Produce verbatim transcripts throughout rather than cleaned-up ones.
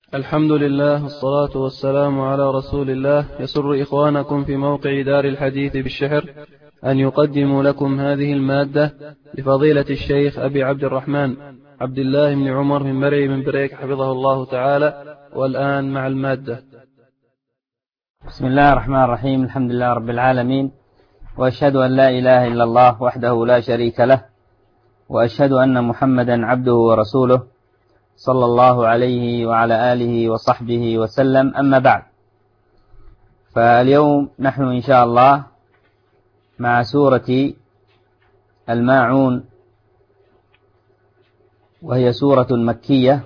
الحمد لله والصلاة والسلام على رسول الله. يسر إخوانكم في موقع دار الحديث بالشحر أن يقدموا لكم هذه المادة لفضيلة الشيخ أبي عبد الرحمن عبد الله بن عمر من مرعي من بريك حفظه الله تعالى. والآن مع المادة. بسم الله الرحمن الرحيم. الحمد لله رب العالمين، وأشهد أن لا إله إلا الله وحده لا شريك له، وأشهد أن محمدا عبده ورسوله صلى الله عليه وعلى آله وصحبه وسلم. أما بعد، فاليوم نحن إن شاء الله مع سورة الماعون، وهي سورة مكية،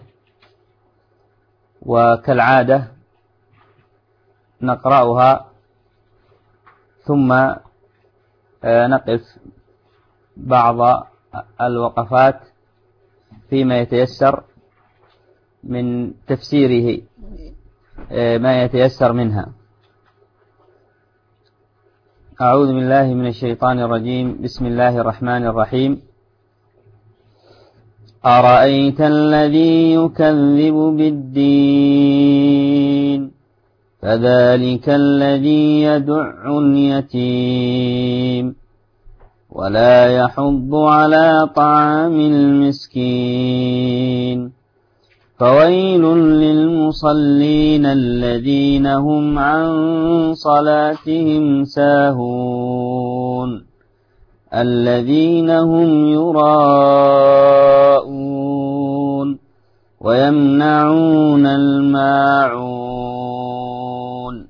وكالعادة نقرأها ثم نقف بعض الوقفات فيما يتيسر من تفسيره، ما يتيسر منها. أعوذ بالله من الشيطان الرجيم. بسم الله الرحمن الرحيم. أرأيت الذي يكذب بالدين فذلك الذي يدع اليتيم ولا يحض على طعام المسكين فويل للمصلين الذين هم عن صلاتهم ساهون الذين هم يراءون ويمنعون الماعون.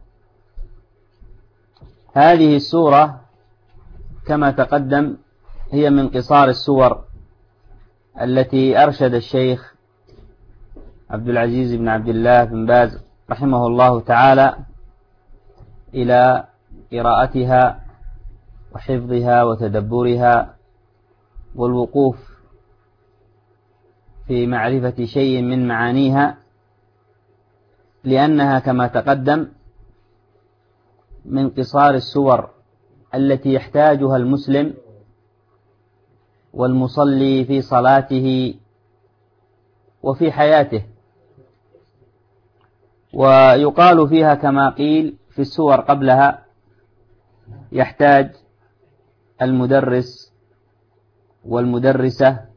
هذه السورة كما تقدم هي من قصار السور التي أرشد الشيخ عبد العزيز بن عبد الله بن باز رحمه الله تعالى إلى قراءتها وحفظها وتدبرها والوقوف في معرفة شيء من معانيها، لأنها كما تقدم من قصار السور التي يحتاجها المسلم والمصلي في صلاته وفي حياته. ويقال فيها كما قيل في السور قبلها: يحتاج المدرس والمدرسة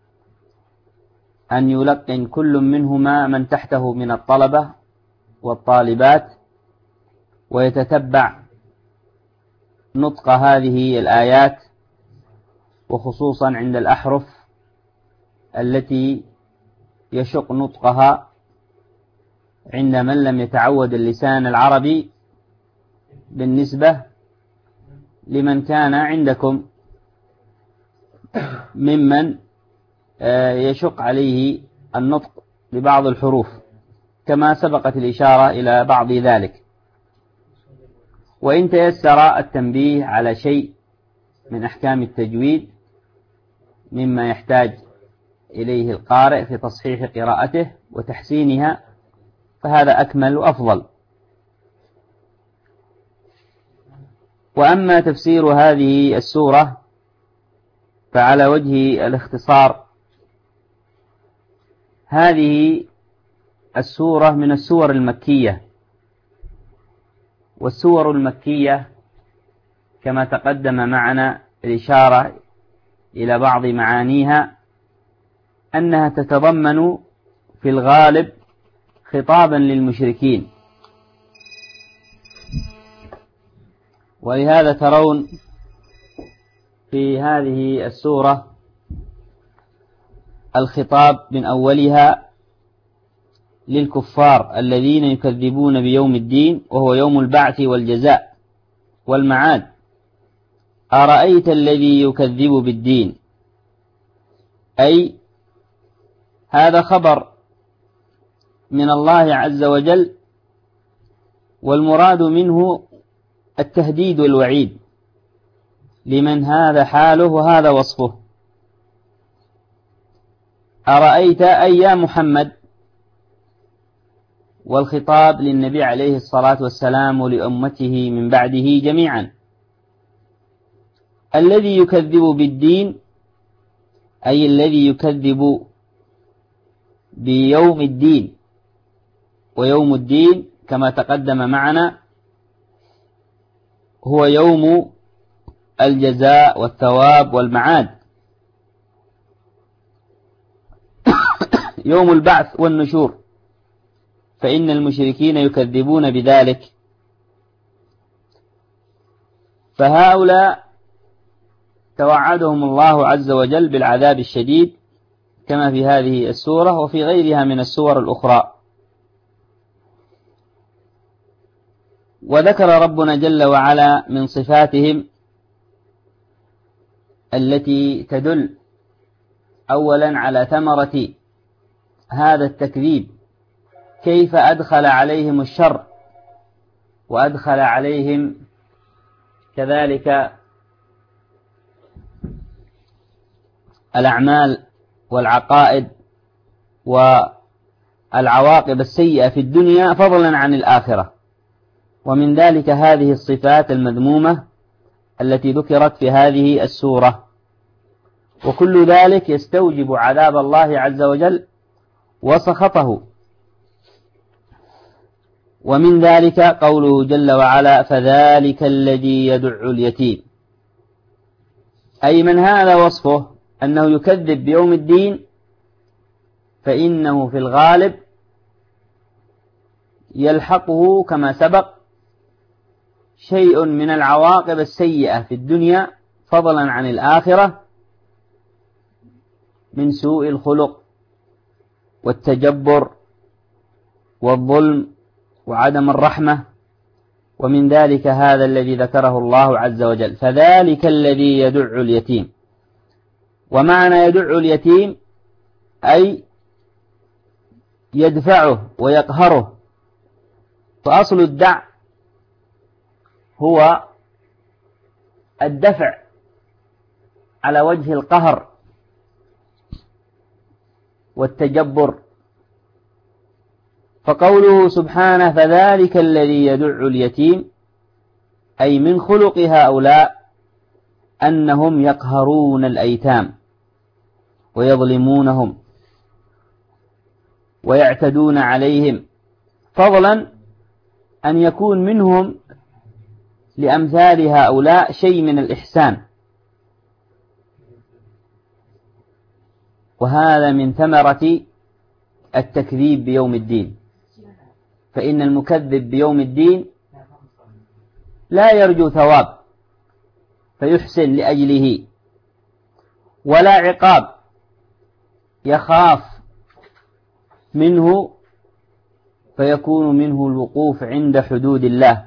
أن يلقن كل منهما من تحته من الطلبة والطالبات، ويتتبع نطق هذه الآيات، وخصوصا عند الأحرف التي يشق نطقها عند من لم يتعود اللسان العربي، بالنسبة لمن كان عندكم ممن يشق عليه النطق ببعض الحروف، كما سبقت الإشارة إلى بعض ذلك. وإن تيسر التنبيه على شيء من أحكام التجويد مما يحتاج إليه القارئ في تصحيح قراءته وتحسينها، فهذا أكمل وأفضل. وأما تفسير هذه السورة فعلى وجه الاختصار، هذه السورة من السور المكية، والسور المكية كما تقدم معنا الإشارة إلى بعض معانيها أنها تتضمن في الغالب خطابا للمشركين، ولهذا ترون في هذه السورة الخطاب من أولها للكفار الذين يكذبون بيوم الدين، وهو يوم البعث والجزاء والمعاد. أرأيت الذي يكذب بالدين، أي هذا خبر من الله عز وجل، والمراد منه التهديد والوعيد لمن هذا حاله وهذا وصفه. أرأيت أي يا محمد، والخطاب للنبي عليه الصلاة والسلام ولأمته من بعده جميعا. الذي يكذب بالدين أي الذي يكذب بيوم الدين، ويوم الدين كما تقدم معنا هو يوم الجزاء والثواب والمعاد، يوم البعث والنشور، فإن المشركين يكذبون بذلك. فهؤلاء توعدهم الله عز وجل بالعذاب الشديد كما في هذه السورة وفي غيرها من السور الأخرى. وذكر ربنا جل وعلا من صفاتهم التي تدل أولا على ثمرة هذا التكذيب، كيف أدخل عليهم الشر وأدخل عليهم كذلك الأعمال والعقائد والعواقب السيئة في الدنيا فضلا عن الآخرة. ومن ذلك هذه الصفات المذمومة التي ذكرت في هذه السورة، وكل ذلك يستوجب عذاب الله عز وجل وسخطه. ومن ذلك قوله جل وعلا: فذلك الذي يدع اليتيم، أي من هذا وصفه أنه يكذب بيوم الدين، فإنه في الغالب يلحقه كما سبق شيء من العواقب السيئة في الدنيا فضلا عن الآخرة، من سوء الخلق والتجبر والظلم وعدم الرحمة. ومن ذلك هذا الذي ذكره الله عز وجل: فذلك الذي يدع اليتيم. ومعنى يدع اليتيم أي يدفعه ويقهره، فأصل الدع هو الدفع على وجه القهر والتجبر. فقوله سبحانه: فذلك الذي يدع اليتيم، أي من خلق هؤلاء أنهم يقهرون الأيتام ويظلمونهم ويعتدون عليهم، فضلا أن يكون منهم لأمثال هؤلاء شيء من الإحسان. وهذا من ثمرة التكذيب بيوم الدين، فإن المكذب بيوم الدين لا يرجو ثواب فيحسن لأجله، ولا عقاب يخاف منه فيكون منه الوقوف عند حدود الله.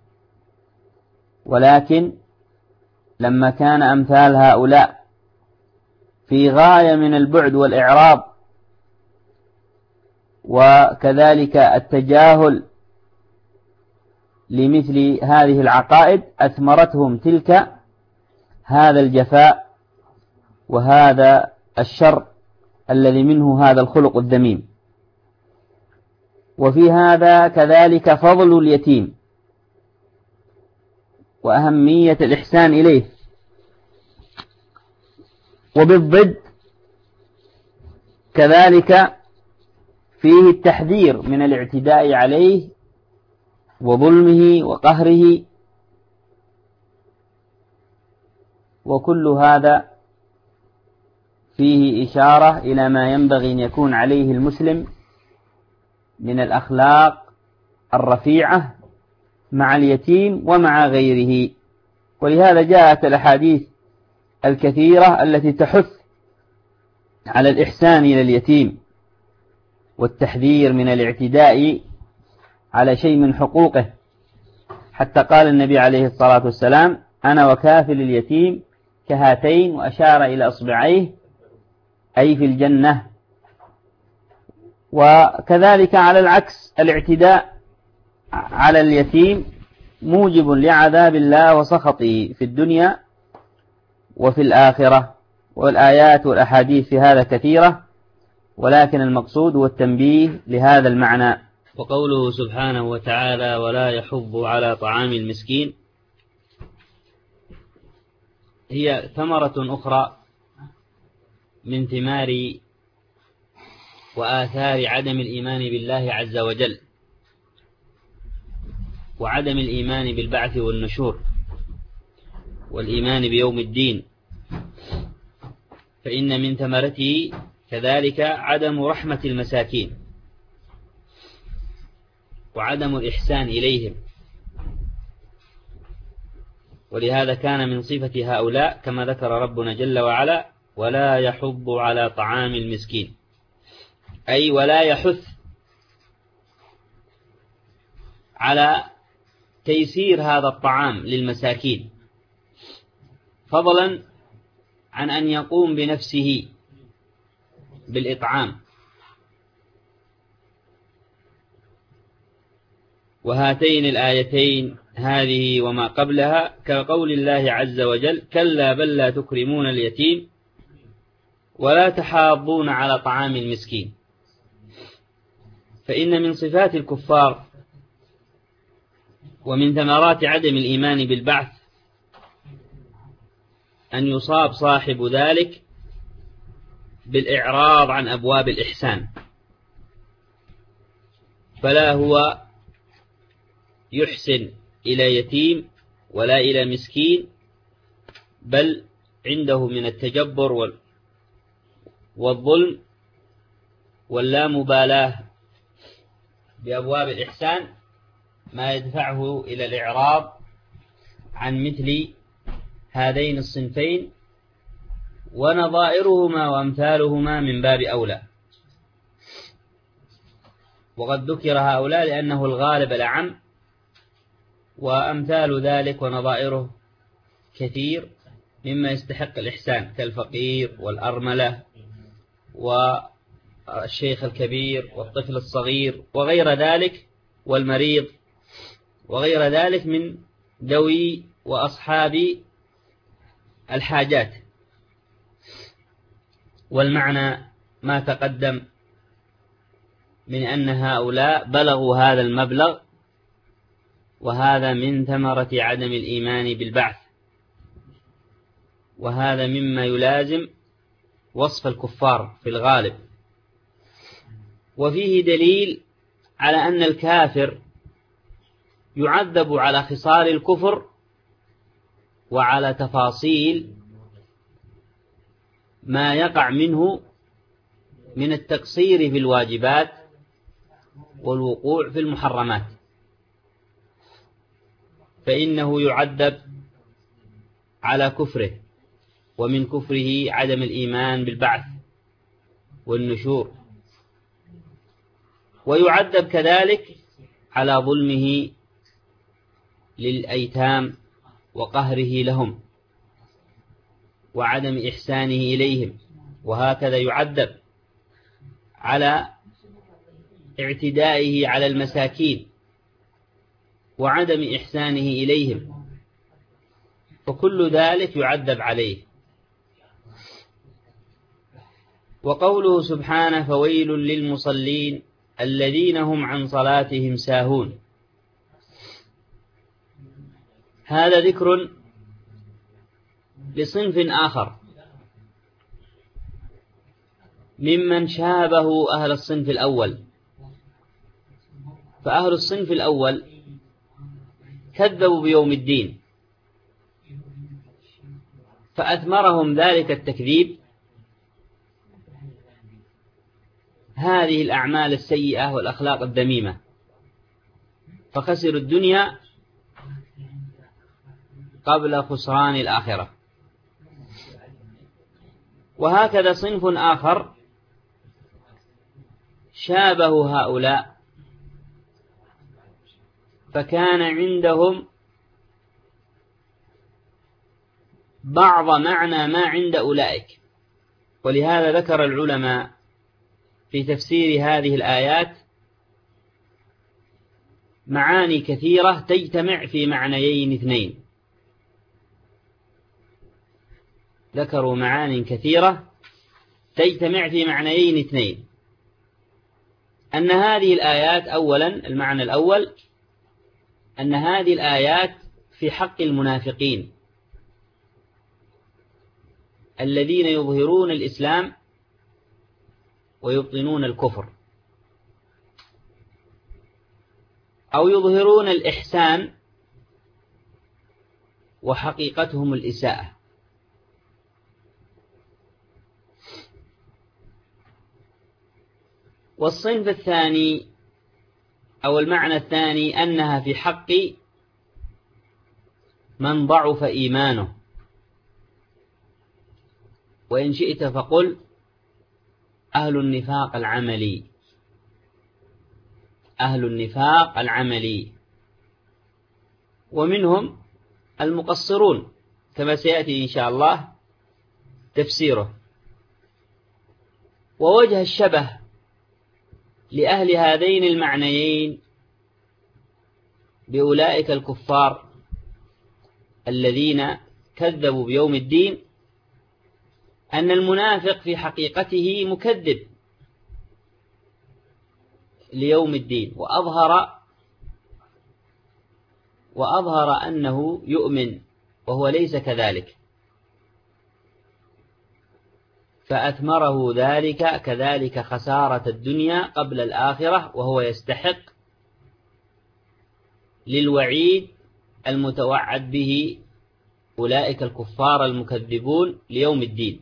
ولكن لما كان أمثال هؤلاء في غاية من البعد والإعراض وكذلك التجاهل لمثل هذه العقائد، أثمرتهم تلك هذا الجفاء وهذا الشر الذي منه هذا الخلق الذميم. وفي هذا كذلك فضل اليتيم وأهمية الإحسان إليه، وبالضد كذلك فيه التحذير من الاعتداء عليه وظلمه وقهره. وكل هذا فيه إشارة إلى ما ينبغي أن يكون عليه المسلم من الأخلاق الرفيعة مع اليتيم ومع غيره. ولهذا جاءت الأحاديث الكثيرة التي تحث على الإحسان إلى اليتيم والتحذير من الاعتداء على شيء من حقوقه، حتى قال النبي عليه الصلاة والسلام: أنا وكافل اليتيم كهاتين، وأشار إلى أصبعيه أي في الجنة. وكذلك على العكس الاعتداء على اليتيم موجب لعذاب الله وسخطه في الدنيا وفي الآخرة. والآيات والأحاديث في هذا كثيرة، ولكن المقصود هو التنبيه لهذا المعنى. وقوله سبحانه وتعالى: ولا يحض على طعام المسكين، هي ثمرة أخرى من ثمار وآثار عدم الإيمان بالله عز وجل، وعدم الإيمان بالبعث والنشور والإيمان بيوم الدين، فإن من ثمرته كذلك عدم رحمة المساكين وعدم الإحسان إليهم. ولهذا كان من صفة هؤلاء كما ذكر ربنا جل وعلا: ولا يحض على طعام المسكين، أي ولا يحث على تيسير هذا الطعام للمساكين، فضلا عن أن يقوم بنفسه بالإطعام. وهاتين الآيتين هذه وما قبلها كقول الله عز وجل: كلا بل لا تكرمون اليتيم ولا تحاضون على طعام المسكين. فإن من صفات الكفار ومن ثمرات عدم الإيمان بالبعث أن يصاب صاحب ذلك بالإعراض عن أبواب الإحسان، فلا هو يحسن إلى يتيم ولا إلى مسكين، بل عنده من التجبر والظلم واللامبالاة بأبواب الإحسان ما يدفعه إلى الإعراض عن مثل هذين الصنفين، ونظائرهما وأمثالهما من باب أولى. وقد ذكر هؤلاء لأنه الغالب الأعم، وأمثال ذلك ونظائره كثير مما يستحق الإحسان كالفقير والأرملة والشيخ الكبير والطفل الصغير وغير ذلك، والمريض وغير ذلك من ذوي وأصحاب الحاجات. والمعنى ما تقدم من أن هؤلاء بلغوا هذا المبلغ، وهذا من ثمرة عدم الإيمان بالبعث، وهذا مما يلازم وصف الكفار في الغالب. وفيه دليل على أن الكافر يعذب على خصال الكفر وعلى تفاصيل ما يقع منه من التقصير في الواجبات والوقوع في المحرمات، فإنه يعذب على كفره، ومن كفره عدم الإيمان بالبعث والنشور، ويعذب كذلك على ظلمه للأيتام وقهره لهم وعدم إحسانه إليهم، وهكذا يعذب على اعتدائه على المساكين وعدم إحسانه إليهم، وكل ذلك يعذب عليه. وقوله سبحانه: فويل للمصلين الذين هم عن صلاتهم ساهون، هذا ذكر لصنف آخر ممن شابه أهل الصنف الأول. فأهل الصنف الأول كذبوا بيوم الدين، فأثمرهم ذلك التكذيب هذه الأعمال السيئة والأخلاق الذميمة، فخسروا الدنيا قبل خسران الآخرة. وهكذا صنف آخر شابه هؤلاء، فكان عندهم بعض معنى ما عند أولئك. ولهذا ذكر العلماء في تفسير هذه الآيات معاني كثيرة تجتمع في معنيين اثنين. ذكروا معاني كثيرة تجتمع في معنيين اثنين: أن هذه الآيات أولا، المعنى الأول أن هذه الآيات في حق المنافقين الذين يظهرون الإسلام ويبطنون الكفر. أو يظهرون الإحسان وحقيقتهم الإساءة. والصنف الثاني أو المعنى الثاني أنها في حق من ضعف إيمانه، وإن شئت فقل أهل النفاق العملي، أهل النفاق العملي، ومنهم المقصرون كما سيأتي إن شاء الله تفسيره. ووجه الشبه لأهل هذين المعنيين بأولئك الكفار الذين كذبوا بيوم الدين أن المنافق في حقيقته مكذب ليوم الدين، وأظهر وأظهر أنه يؤمن وهو ليس كذلك، فأثمره ذلك كذلك خسارة الدنيا قبل الآخرة، وهو يستحق للوعيد المتوعد به أولئك الكفار المكذبون ليوم الدين.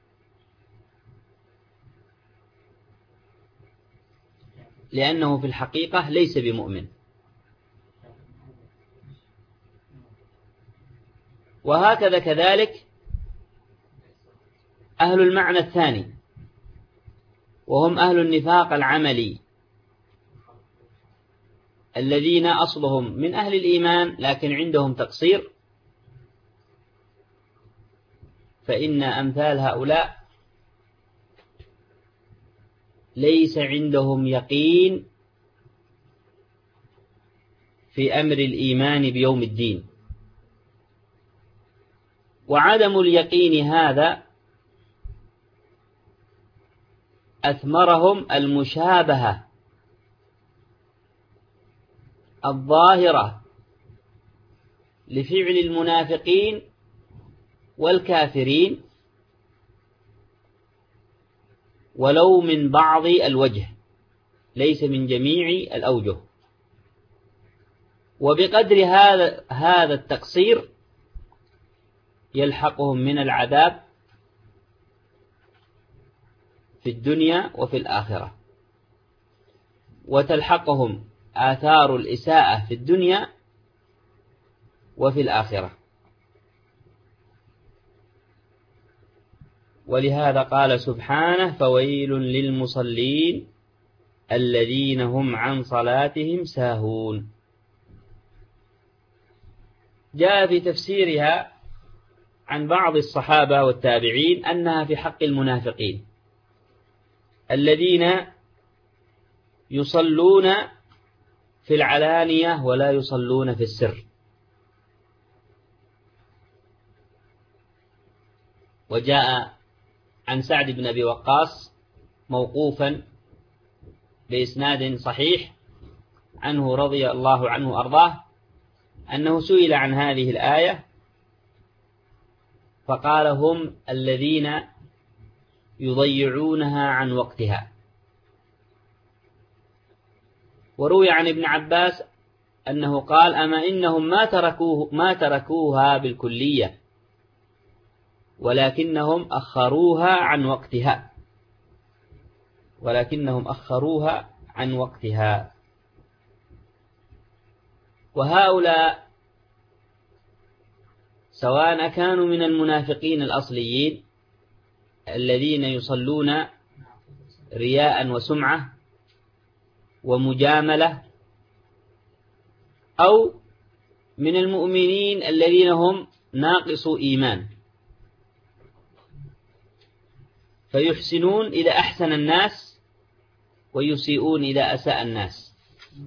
لأنه في الحقيقة ليس بمؤمن. وهكذا كذلك أهل المعنى الثاني وهم أهل النفاق العملي الذين أصلهم من أهل الإيمان لكن عندهم تقصير، فإن أمثال هؤلاء ليس عندهم يقين في أمر الإيمان بيوم الدين، وعدم اليقين هذا أثمرهم المشابهة الظاهرة لفعل المنافقين والكافرين ولو من بعض الوجه، ليس من جميع الأوجه. وبقدر هذا هذا التقصير يلحقهم من العذاب في الدنيا وفي الآخرة، وتلحقهم آثار الإساءة في الدنيا وفي الآخرة. ولهذا قال سبحانه: فويل للمصلين الذين هم عن صلاتهم ساهون. جاء في تفسيرها عن بعض الصحابة والتابعين أنها في حق المنافقين الذين يصلون في العلانية ولا يصلون في السر. وجاء عن سعد بن أبي وقاص موقوفا بإسناد صحيح عنه رضي الله عنه أرضاه أنه سئل عن هذه الآية فقال: هم الذين يضيعونها عن وقتها. وروي عن ابن عباس أنه قال: أما إنهم ما تركوه ما تركوها بالكلية ولكنهم أخروها عن وقتها ولكنهم أخروها عن وقتها. وهؤلاء سواء كانوا من المنافقين الأصليين الذين يصلون رياء وسمعة ومجاملة، أو من المؤمنين الذين هم ناقصوا إيمان فيحسنون إذا أحسن الناس ويسيئون إذا أساء الناس،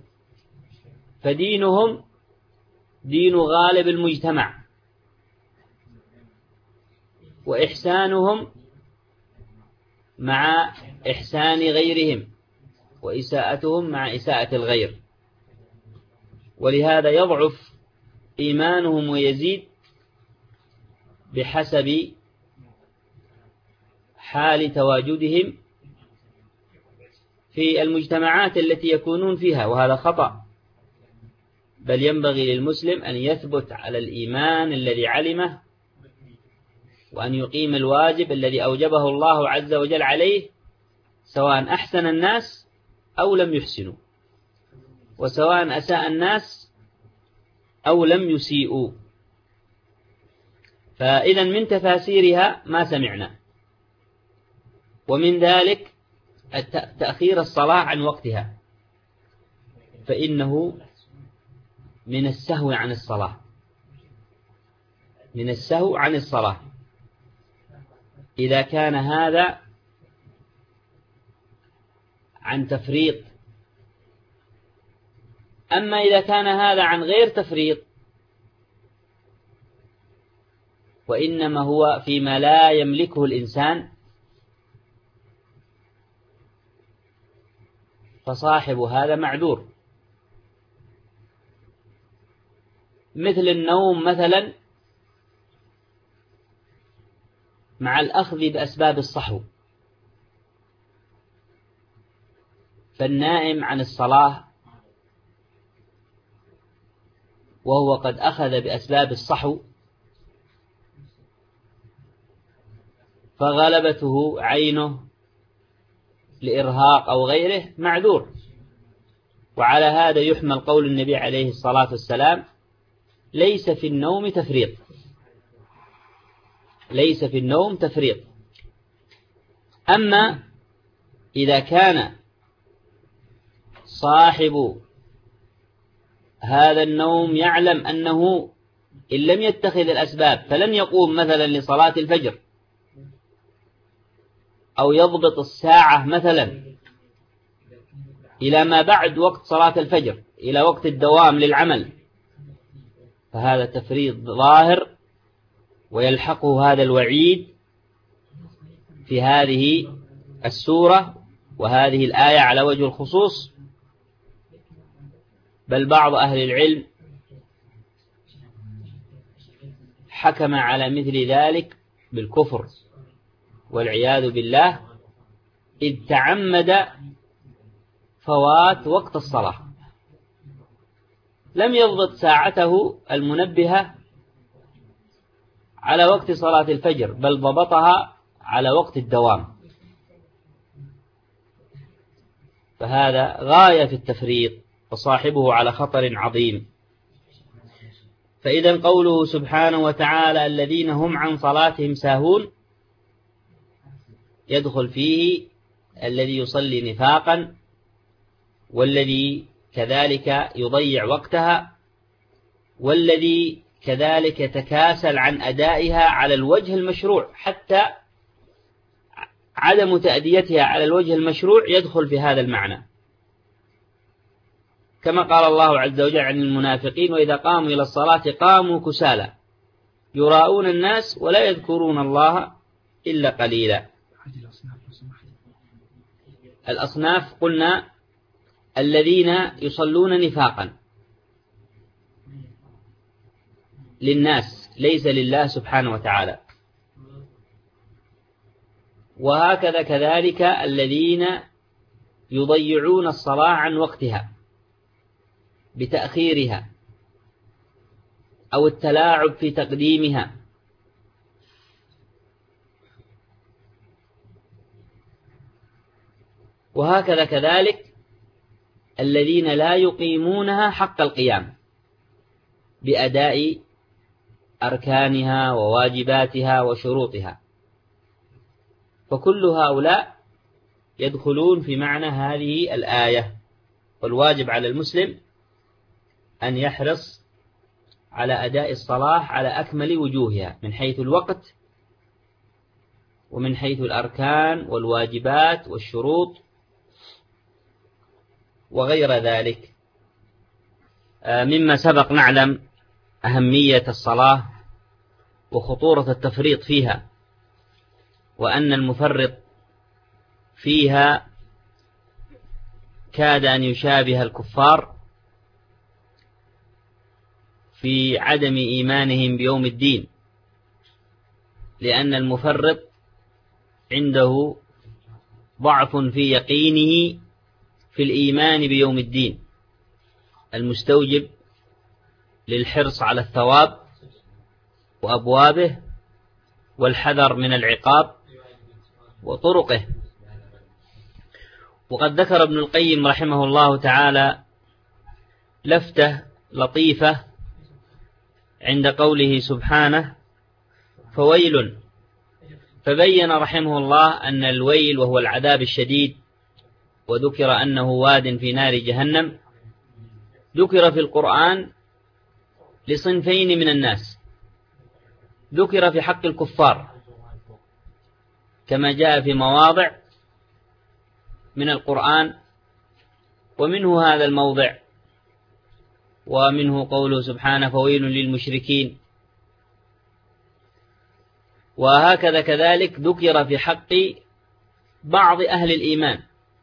فدينهم دين غالب المجتمع، وإحسانهم مع إحسان غيرهم وإساءتهم مع إساءة الغير. ولهذا يضعف إيمانهم ويزيد بحسب حال تواجدهم في المجتمعات التي يكونون فيها، وهذا خطأ. بل ينبغي للمسلم أن يثبت على الإيمان الذي علمه، وأن يقيم الواجب الذي أوجبه الله عز وجل عليه، سواء أحسن الناس أو لم يحسنوا، وسواء أساء الناس أو لم يسيئوا. فإذا من تفاسيرها ما سمعنا، ومن ذلك تأخير الصلاة عن وقتها، فإنه من السهو عن الصلاة، من السهو عن الصلاة إذا كان هذا عن تفريط. أما إذا كان هذا عن غير تفريط وإنما هو فيما لا يملكه الإنسان، فصاحب هذا معذور، مثل النوم مثلا مع الأخذ بأسباب الصحو. فالنائم عن الصلاة وهو قد أخذ بأسباب الصحو فغلبته عينه لإرهاق أو غيره معذور. وعلى هذا يحمل قول النبي عليه الصلاة والسلام: ليس في النوم تفريط، ليس في النوم تفريط. أما إذا كان صاحب هذا النوم يعلم أنه إن لم يتخذ الأسباب فلن يقوم مثلا لصلاة الفجر، أو يضبط الساعة مثلا إلى ما بعد وقت صلاة الفجر، إلى وقت الدوام للعمل، فهذا تفريط ظاهر، ويلحقه هذا الوعيد في هذه السورة وهذه الآية على وجه الخصوص. بل بعض أهل العلم حكم على مثل ذلك بالكفر والعياذ بالله، إذ تعمد فوات وقت الصلاة، لم يضبط ساعته المنبهة على وقت صلاة الفجر، بل ضبطها على وقت الدوام، فهذا غاية في التفريط، وصاحبه على خطر عظيم. فإذا قوله سبحانه وتعالى: الذين هم عن صلاتهم ساهون، يدخل فيه الذي يصلي نفاقا، والذي كذلك يضيع وقتها، والذي كذلك يتكاسل عن أدائها على الوجه المشروع، حتى عدم تأديتها على الوجه المشروع يدخل في هذا المعنى، كما قال الله عز وجل عن المنافقين: وإذا قاموا إلى الصلاة قاموا كسالى يراءون الناس ولا يذكرون الله إلا قليلا. الأصناف قلنا الذين يصلون نفاقا للناس ليس لله سبحانه وتعالى، وهكذا كذلك الذين يضيعون الصلاة عن وقتها بتأخيرها أو التلاعب في تقديمها. وهكذا كذلك الذين لا يقيمونها حق القيام بأداء أركانها وواجباتها وشروطها، فكل هؤلاء يدخلون في معنى هذه الآية. والواجب على المسلم أن يحرص على أداء الصلاة على أكمل وجوهها، من حيث الوقت ومن حيث الأركان والواجبات والشروط وغير ذلك. مما سبق نعلم أهمية الصلاة وخطورة التفريط فيها، وأن المفرط فيها كاد أن يشابه الكفار في عدم إيمانهم بيوم الدين، لأن المفرط عنده ضعف في يقينه في الإيمان بيوم الدين، المستوجب للحرص على الثواب وأبوابه والحذر من العقاب وطرقه. وقد ذكر ابن القيم رحمه الله تعالى لفتة لطيفة عند قوله سبحانه فويل، فبين رحمه الله أن الويل وهو العذاب الشديد، وذكر أنه واد في نار جهنم، ذكر في القرآن لصنفين من الناس. ذكر في حق الكفار كما جاء في مواضع من القرآن، ومنه هذا الموضع، ومنه قوله سبحانه فويل للمشركين. وهكذا كذلك ذكر في حق بعض أهل الإيمان،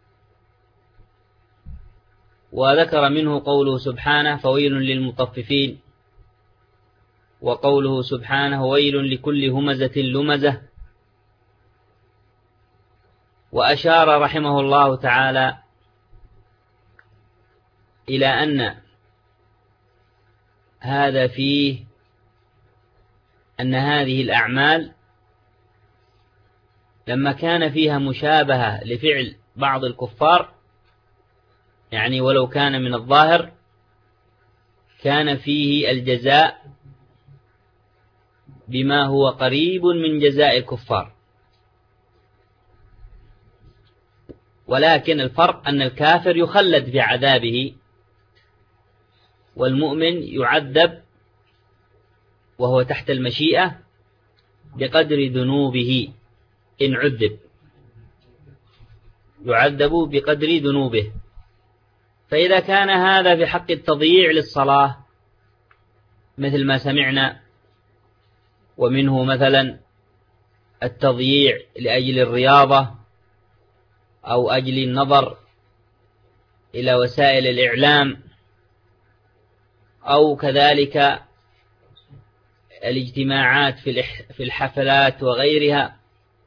وذكر منه قوله سبحانه فويل للمطففين، وقوله سبحانه ويل لكل همزة لمزة. وأشار رحمه الله تعالى إلى أن هذا فيه أن هذه الأعمال لما كان فيها مشابهة لفعل بعض الكفار، يعني ولو كان من الظاهر، كان فيه الجزاء بما هو قريب من جزاء الكفار. ولكن الفرق أن الكافر يخلد في عذابه، والمؤمن يعذب وهو تحت المشيئة بقدر ذنوبه. إن عذب يعذب بقدر ذنوبه. فإذا كان هذا في حق التضييع للصلاة مثل ما سمعنا، ومنه مثلا التضييع لأجل الرياضة أو أجل النظر إلى وسائل الإعلام، أو كذلك الاجتماعات في الحفلات وغيرها،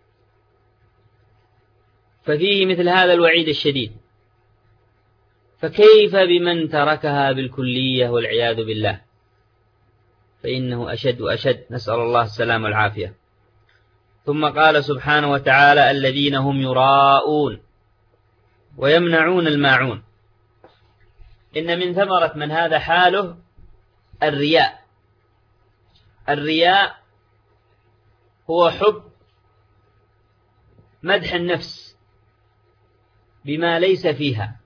ففيه مثل هذا الوعيد الشديد. فكيف بمن تركها بالكلية والعياذ بالله؟ فإنه أشد وأشد، نسأل الله السلام والعافية. ثم قال سبحانه وتعالى الذين هم يراءون ويمنعون الماعون. إن من ثمرة من هذا حاله الرياء. الرياء هو حب مدح النفس بما ليس فيها،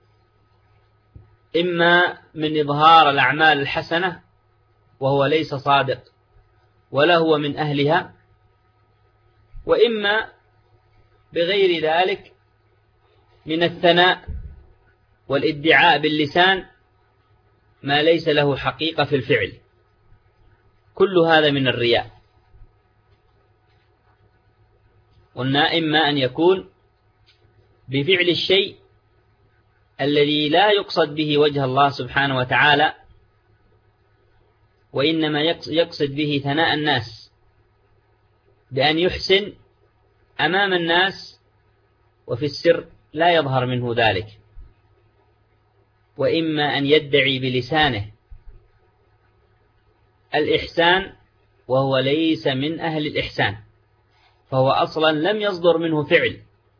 إما من إظهار الأعمال الحسنة وهو ليس صادق ولا هو من أهلها، وإما بغير ذلك من الثناء والادعاء باللسان ما ليس له حقيقة في الفعل. كل هذا من الرياء. قلنا إما أن يكون بفعل الشيء الذي لا يقصد به وجه الله سبحانه وتعالى، وإنما يقصد به ثناء الناس بأن يحسن أمام الناس وفي السر لا يظهر منه ذلك. وإما أن يدعي بلسانه الإحسان وهو ليس من أهل الإحسان، فهو أصلا لم يصدر منه فعل،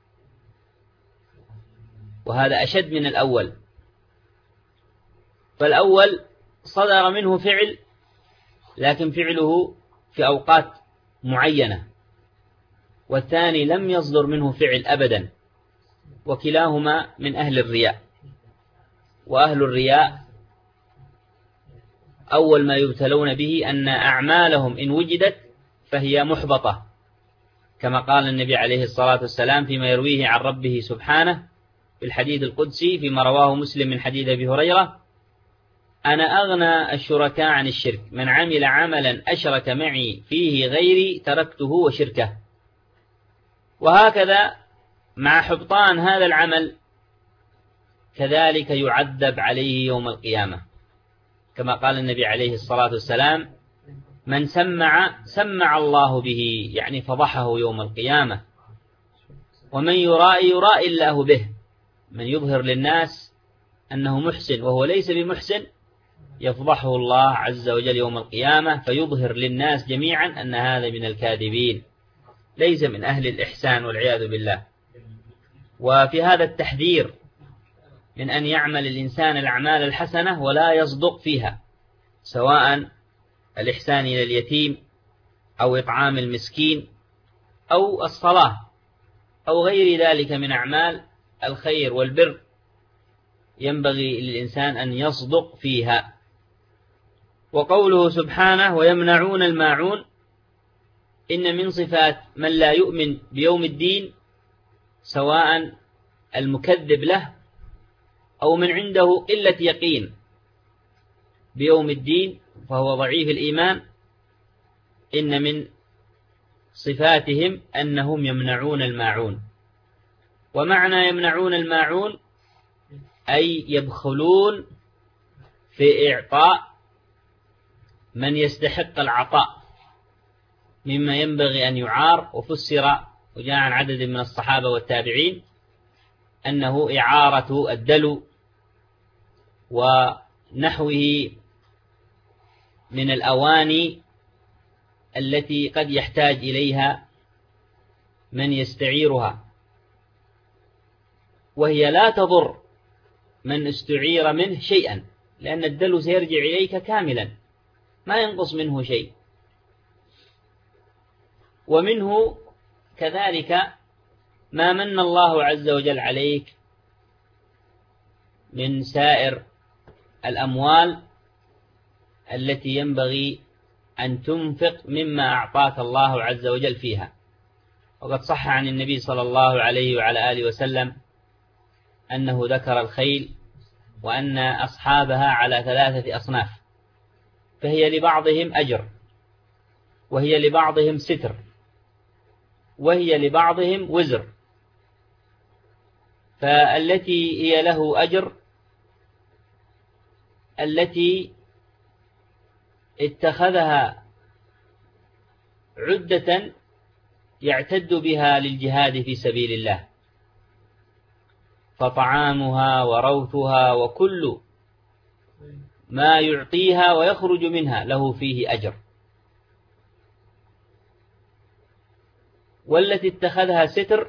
وهذا أشد من الأول. فالأول صدر منه فعل لكن فعله في أوقات معينة، والثاني لم يصدر منه فعل أبدا، وكلاهما من أهل الرياء. وأهل الرياء أول ما يبتلون به أن أعمالهم إن وجدت فهي محبطة، كما قال النبي عليه الصلاة والسلام فيما يرويه عن ربه سبحانه في الحديث القدسي فيما رواه مسلم من حديث أبي هريرة: أنا أغنى الشركاء عن الشرك، من عمل عملا أشرك معي فيه غيري تركته وشركه. وهكذا مع حبطان هذا العمل كذلك يعذب عليه يوم القيامة، كما قال النبي عليه الصلاة والسلام: من سمع سمع الله به، يعني فضحه يوم القيامة. ومن يرائي يرائي الله به، من يظهر للناس أنه محسن وهو ليس بمحسن يفضحه الله عز وجل يوم القيامة فيظهر للناس جميعا أن هذا من الكاذبين، ليس من أهل الإحسان والعياذ بالله. وفي هذا التحذير من أن يعمل الإنسان الأعمال الحسنة ولا يصدق فيها، سواء الإحسان إلى اليتيم أو إطعام المسكين أو الصلاة أو غير ذلك من أعمال الخير والبر، ينبغي للإنسان أن يصدق فيها. وقوله سبحانه ويمنعون الماعون، إن من صفات من لا يؤمن بيوم الدين سواء المكذب له أو من عنده قلة يقين بيوم الدين فهو ضعيف الإيمان، إن من صفاتهم أنهم يمنعون الماعون. ومعنى يمنعون الماعون أي يبخلون في إعطاء من يستحق العطاء مما ينبغي أن يعار. وفسر وجاء عن عدد من الصحابة والتابعين أنه إعارة الدلو ونحوه من الأواني التي قد يحتاج إليها من يستعيرها، وهي لا تضر من استعير منه شيئا، لأن الدلو سيرجع إليك كاملا ما ينقص منه شيء. ومنه كذلك ما من الله عز وجل عليك من سائر الأموال التي ينبغي أن تنفق مما أعطاك الله عز وجل فيها. وقد صح عن النبي صلى الله عليه وعلى آله وسلم أنه ذكر الخيل وأن أصحابها على ثلاثة أصناف، فهي لبعضهم أجر، وهي لبعضهم ستر، وهي لبعضهم وزر. فالتي هي له أجر التي اتخذها عدة يعتد بها للجهاد في سبيل الله، فطعامها وروثها وكل ما يعطيها ويخرج منها له فيه أجر. والتي اتخذها ستر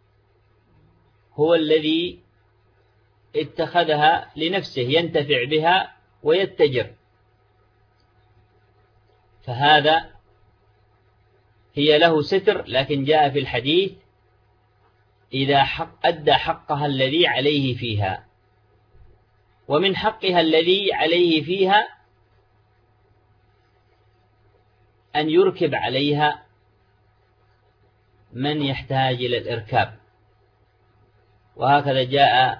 هو الذي اتخذها لنفسه ينتفع بها ويتجر، فهذا هي له ستر، لكن جاء في الحديث إذا حق أدى حقها الذي عليه فيها. ومن حقها الذي عليه فيها أن يركب عليها من يحتاج إلى الإركاب، وهكذا جاء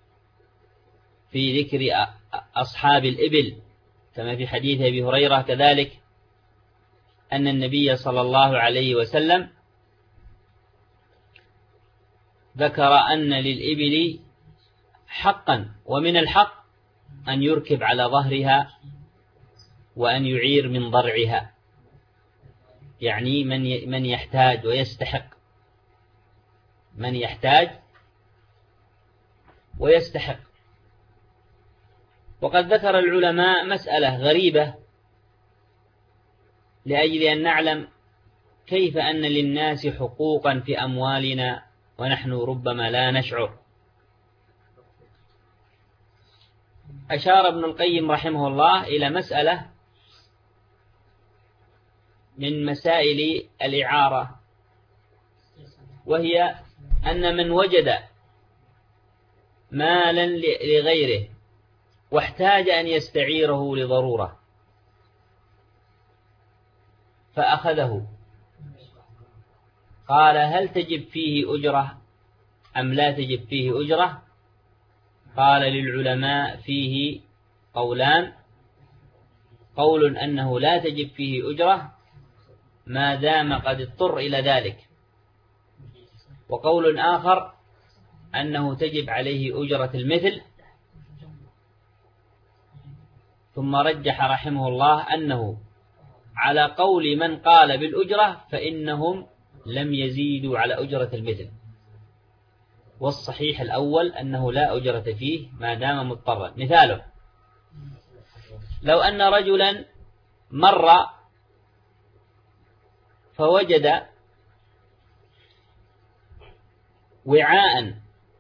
في ذكر أصحاب الإبل كما في حديث أبي هريرة كذلك أن النبي صلى الله عليه وسلم ذكر أن للإبل حقا، ومن الحق أن يركب على ظهرها وأن يعير من ضرعها، يعني من من يحتاج ويستحق، من يحتاج ويستحق. وقد ذكر العلماء مسألة غريبة لأجل أن نعلم كيف أن للناس حقوقا في أموالنا ونحن ربما لا نشعر. أشار ابن القيم رحمه الله إلى مسألة من مسائل الإعارة، وهي أن من وجد مالا لغيره واحتاج أن يستعيره لضرورة فأخذه، قال هل تجب فيه أجرة أم لا تجب فيه أجرة؟ قال للعلماء فيه قولان: قول أنه لا تجب فيه أجرة ما دام قد اضطر إلى ذلك، وقول آخر أنه تجب عليه أجرة المثل. ثم رجح رحمه الله أنه على قول من قال بالأجرة فإنهم لم يزيدوا على أجرة المثل، والصحيح الأول أنه لا أجرة فيه ما دام مضطرا. مثاله: لو أن رجلا مر فوجد وعاء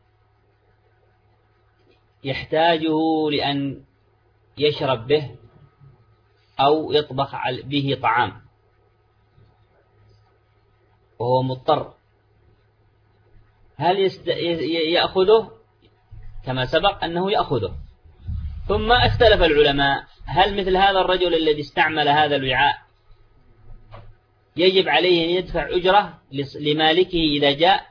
يحتاجه لأن يشرب به أو يطبخ به طعام وهو مضطر، هل يأخذه؟ كما سبق أنه يأخذه. ثم اختلف العلماء، هل مثل هذا الرجل الذي استعمل هذا الوعاء يجب عليه أن يدفع أجرة لمالكه إذا جاء؟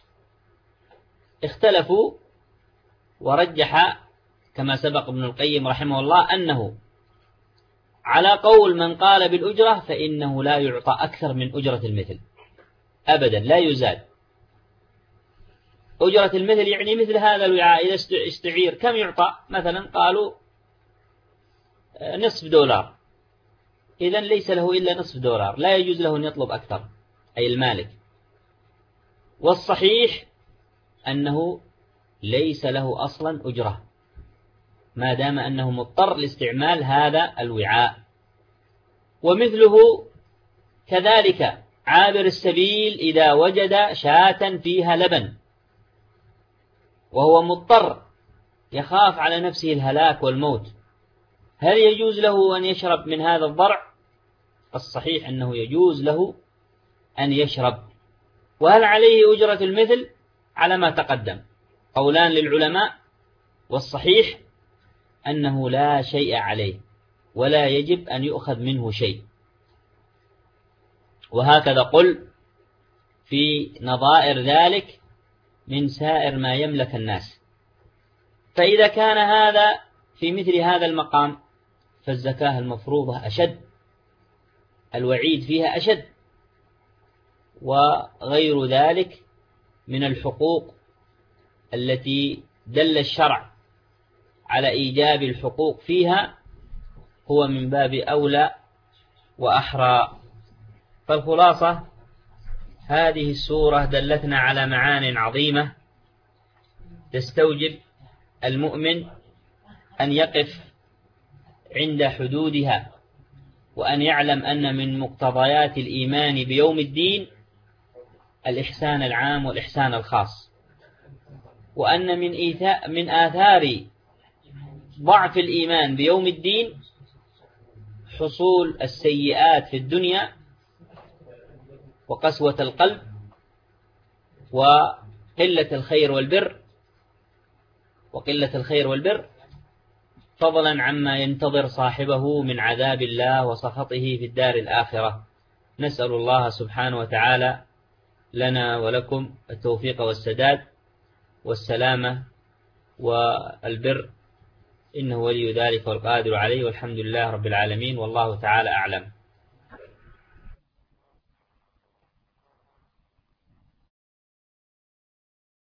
اختلفوا، ورجح كما سبق ابن القيم رحمه الله أنه على قول من قال بالأجرة فإنه لا يعطى أكثر من أجرة المثل أبدا، لا يزاد. أجرة المثل يعني مثل هذا الوعاء إذا استعير كم يعطى؟ مثلا قالوا نصف دولار، إذن ليس له إلا نصف دولار، لا يجوز له أن يطلب أكثر، أي المالك. والصحيح أنه ليس له أصلا أجرة ما دام أنه مضطر لاستعمال هذا الوعاء. ومثله كذلك عابر السبيل إذا وجد شاة فيها لبن وهو مضطر يخاف على نفسه الهلاك والموت، هل يجوز له أن يشرب من هذا الضرع؟ الصحيح أنه يجوز له أن يشرب. وهل عليه أجرة المثل؟ على ما تقدم قولان للعلماء، والصحيح أنه لا شيء عليه ولا يجب أن يؤخذ منه شيء. وهكذا قل في نظائر ذلك من سائر ما يملك الناس. فإذا كان هذا في مثل هذا المقام فالزكاة المفروضة أشد، الوعيد فيها أشد، وغير ذلك من الحقوق التي دل الشرع على إيجاب الحقوق فيها هو من باب أولى وأحرى. فالخلاصة هذه السورة دلتنا على معان عظيمة تستوجب المؤمن أن يقف عند حدودها، وأن يعلم أن من مقتضيات الإيمان بيوم الدين الإحسان العام والإحسان الخاص، وأن من من آثار ضعف الإيمان بيوم الدين حصول السيئات في الدنيا وقسوة القلب وقلة الخير والبر وقلة الخير والبر فضلا عما ينتظر صاحبه من عذاب الله وسخطه في الدار الآخرة. نسأل الله سبحانه وتعالى لنا ولكم التوفيق والسداد والسلامة والبر، إنه ولي ذلك والقادر عليه، والحمد لله رب العالمين، والله تعالى أعلم.